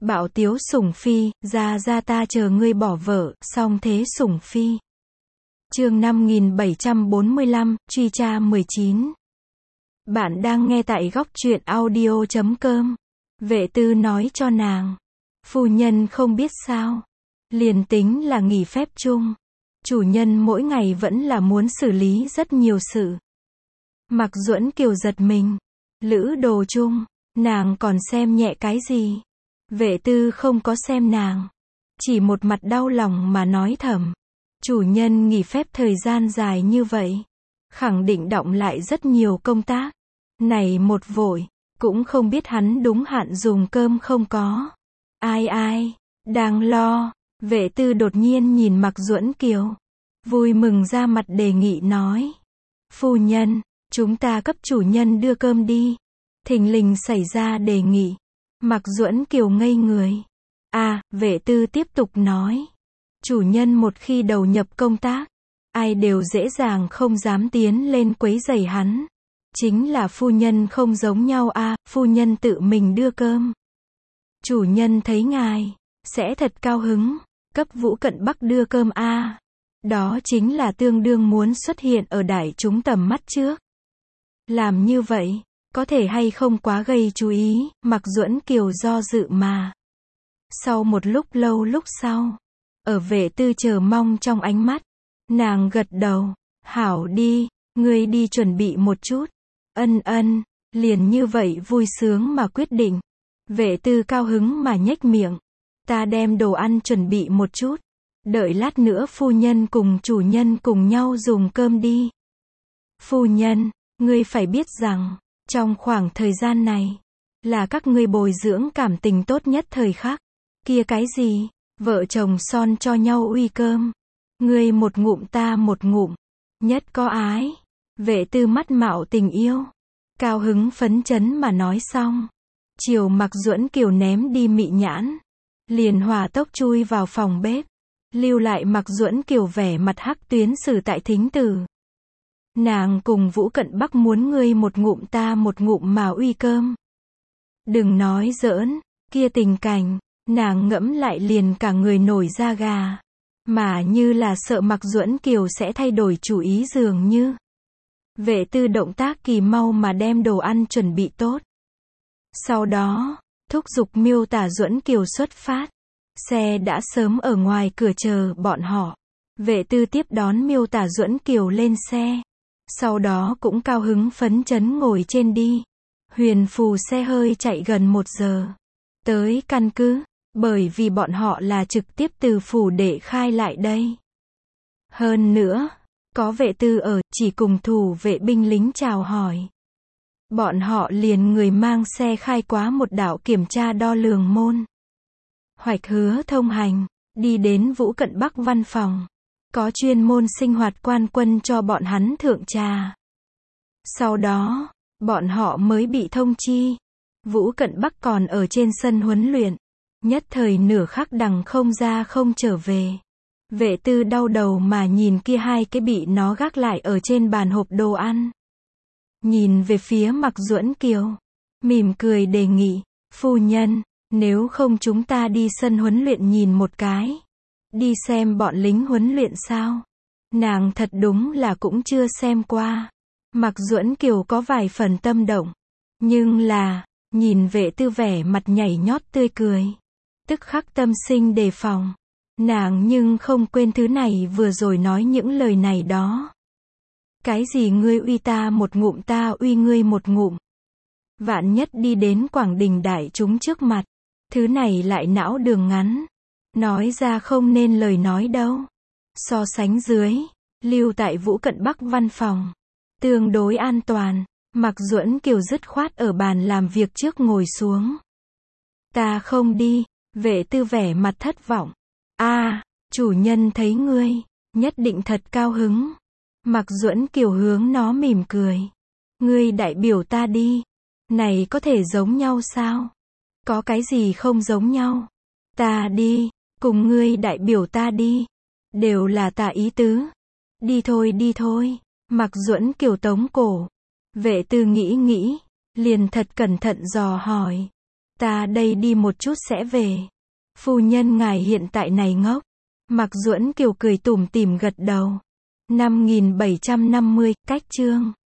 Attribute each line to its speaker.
Speaker 1: Bạo tiếu sủng phi, ra ta chờ ngươi bỏ vợ, song thế sủng phi. Chương 5745, truy tra 19. Bạn đang nghe tại góc truyện audio.com. Vệ tư nói cho nàng. Phu nhân không biết sao. Liền tính là nghỉ phép chung. Chủ nhân mỗi ngày vẫn là muốn xử lý rất nhiều sự. Mạc Duẫn Kiều giật mình. Lữ đồ chung, nàng còn xem nhẹ cái gì? Vệ tư không có xem nàng. Chỉ một mặt đau lòng mà nói thầm. Chủ nhân nghỉ phép thời gian dài như vậy. Khẳng định đọng lại rất nhiều công tác. Này một vội, cũng không biết hắn đúng hạn dùng cơm không có. Ai, đang lo. Vệ tư đột nhiên nhìn Mạc Duẫn Kiều. Vui mừng ra mặt đề nghị nói. Phu nhân, chúng ta cấp chủ nhân đưa cơm đi. Thình lình xảy ra đề nghị. Mạc Duẫn Kiều ngây người. Vệ tư tiếp tục nói. Chủ nhân một khi đầu nhập công tác, ai đều dễ dàng không dám tiến lên quấy rầy hắn. Chính là phu nhân không giống nhau phu nhân tự mình đưa cơm. Chủ nhân thấy ngài, sẽ thật cao hứng, cấp Vũ Cận Bắc đưa cơm Đó chính là tương đương muốn xuất hiện ở đại chúng tầm mắt trước. Làm như vậy, có thể hay không quá gây chú ý, Mạc Duẫn Kiều do dự mà. Sau một lúc lâu lúc sau, ở vệ tư chờ mong trong ánh mắt, nàng gật đầu, hảo đi, ngươi đi chuẩn bị một chút. Ân, liền như vậy vui sướng mà quyết định. Vệ tư cao hứng mà nhếch miệng. Ta đem đồ ăn chuẩn bị một chút. Đợi lát nữa phu nhân cùng chủ nhân cùng nhau dùng cơm đi. Phu nhân, ngươi phải biết rằng, trong khoảng thời gian này, là các ngươi bồi dưỡng cảm tình tốt nhất thời khắc. Kia cái gì? Vợ chồng son cho nhau uy cơm. Ngươi một ngụm ta một ngụm. Nhất có ái. Vệ tư mắt mạo tình yêu. Cao hứng phấn chấn mà nói xong. Chiều Mạc Duẫn Kiều ném đi mị nhãn. Liền hỏa tốc chui vào phòng bếp. Lưu lại Mạc Duẫn Kiều vẻ mặt hắc tuyến xử tại thính tử. Nàng cùng Vũ Cận Bắc muốn ngươi một ngụm ta một ngụm mà uy cơm. Đừng nói giỡn, kia tình cảnh, nàng ngẫm lại liền cả người nổi da gà. Mà như là sợ Mạc Duẫn Kiều sẽ thay đổi chủ ý dường như. Vệ tư động tác kỳ mau mà đem đồ ăn chuẩn bị tốt. Sau đó, thúc giục miêu tả Duẫn Kiều xuất phát. Xe đã sớm ở ngoài cửa chờ bọn họ. Vệ tư tiếp đón miêu tả Duẫn Kiều lên xe. Sau đó cũng cao hứng phấn chấn ngồi trên đi. Huyền phù xe hơi chạy gần 1 giờ. Tới căn cứ, bởi vì bọn họ là trực tiếp từ phủ để khai lại đây. Hơn nữa, có vệ tư ở, chỉ cùng thủ vệ binh lính chào hỏi. Bọn họ liền người mang xe khai quá một đạo kiểm tra đo lường môn. Hoạch hứa thông hành, đi đến Vũ Cận Bắc văn phòng. Có chuyên môn sinh hoạt quan quân cho bọn hắn thượng trà. Sau đó, bọn họ mới bị thông chi. Vũ Cận Bắc còn ở trên sân huấn luyện. Nhất thời nửa khắc đằng không ra không trở về. Vệ tư đau đầu mà nhìn kia hai cái bị nó gác lại ở trên bàn hộp đồ ăn. Nhìn về phía Mạc Duẫn Kiều. Mỉm cười đề nghị. Phu nhân, nếu không chúng ta đi sân huấn luyện nhìn một cái. Đi xem bọn lính huấn luyện sao? Nàng thật đúng là cũng chưa xem qua. Mạc Duẫn Kiều có vài phần tâm động. Nhưng là, nhìn vệ tư vẻ mặt nhảy nhót tươi cười. Tức khắc tâm sinh đề phòng. Nàng nhưng không quên thứ này vừa rồi nói những lời này đó. Cái gì ngươi uy ta một ngụm ta uy ngươi một ngụm. Vạn nhất đi đến Quảng Đình đại chúng trước mặt. Thứ này lại não đường ngắn. Nói ra không nên lời nói đâu. So sánh dưới, lưu tại Vũ Cận Bắc văn phòng. Tương đối an toàn. Mạc Duẫn Kiều dứt khoát ở bàn làm việc trước ngồi xuống. Ta không đi. Vệ tư vẻ mặt thất vọng. Chủ nhân thấy ngươi, nhất định thật cao hứng. Mạc Duẫn Kiều hướng nó mỉm cười. Ngươi đại biểu ta đi. Này có thể giống nhau sao? Có cái gì không giống nhau? Ta đi, cùng ngươi đại biểu ta đi. Đều là ta ý tứ. Đi thôi. Mạc Duẫn Kiều tống cổ. Vệ tư nghĩ, liền thật cẩn thận dò hỏi. Ta đây đi một chút sẽ về. Phu nhân ngài hiện tại này ngốc. Mạc Duẫn Kiều cười tủm tỉm gật đầu. 5750, cách chương.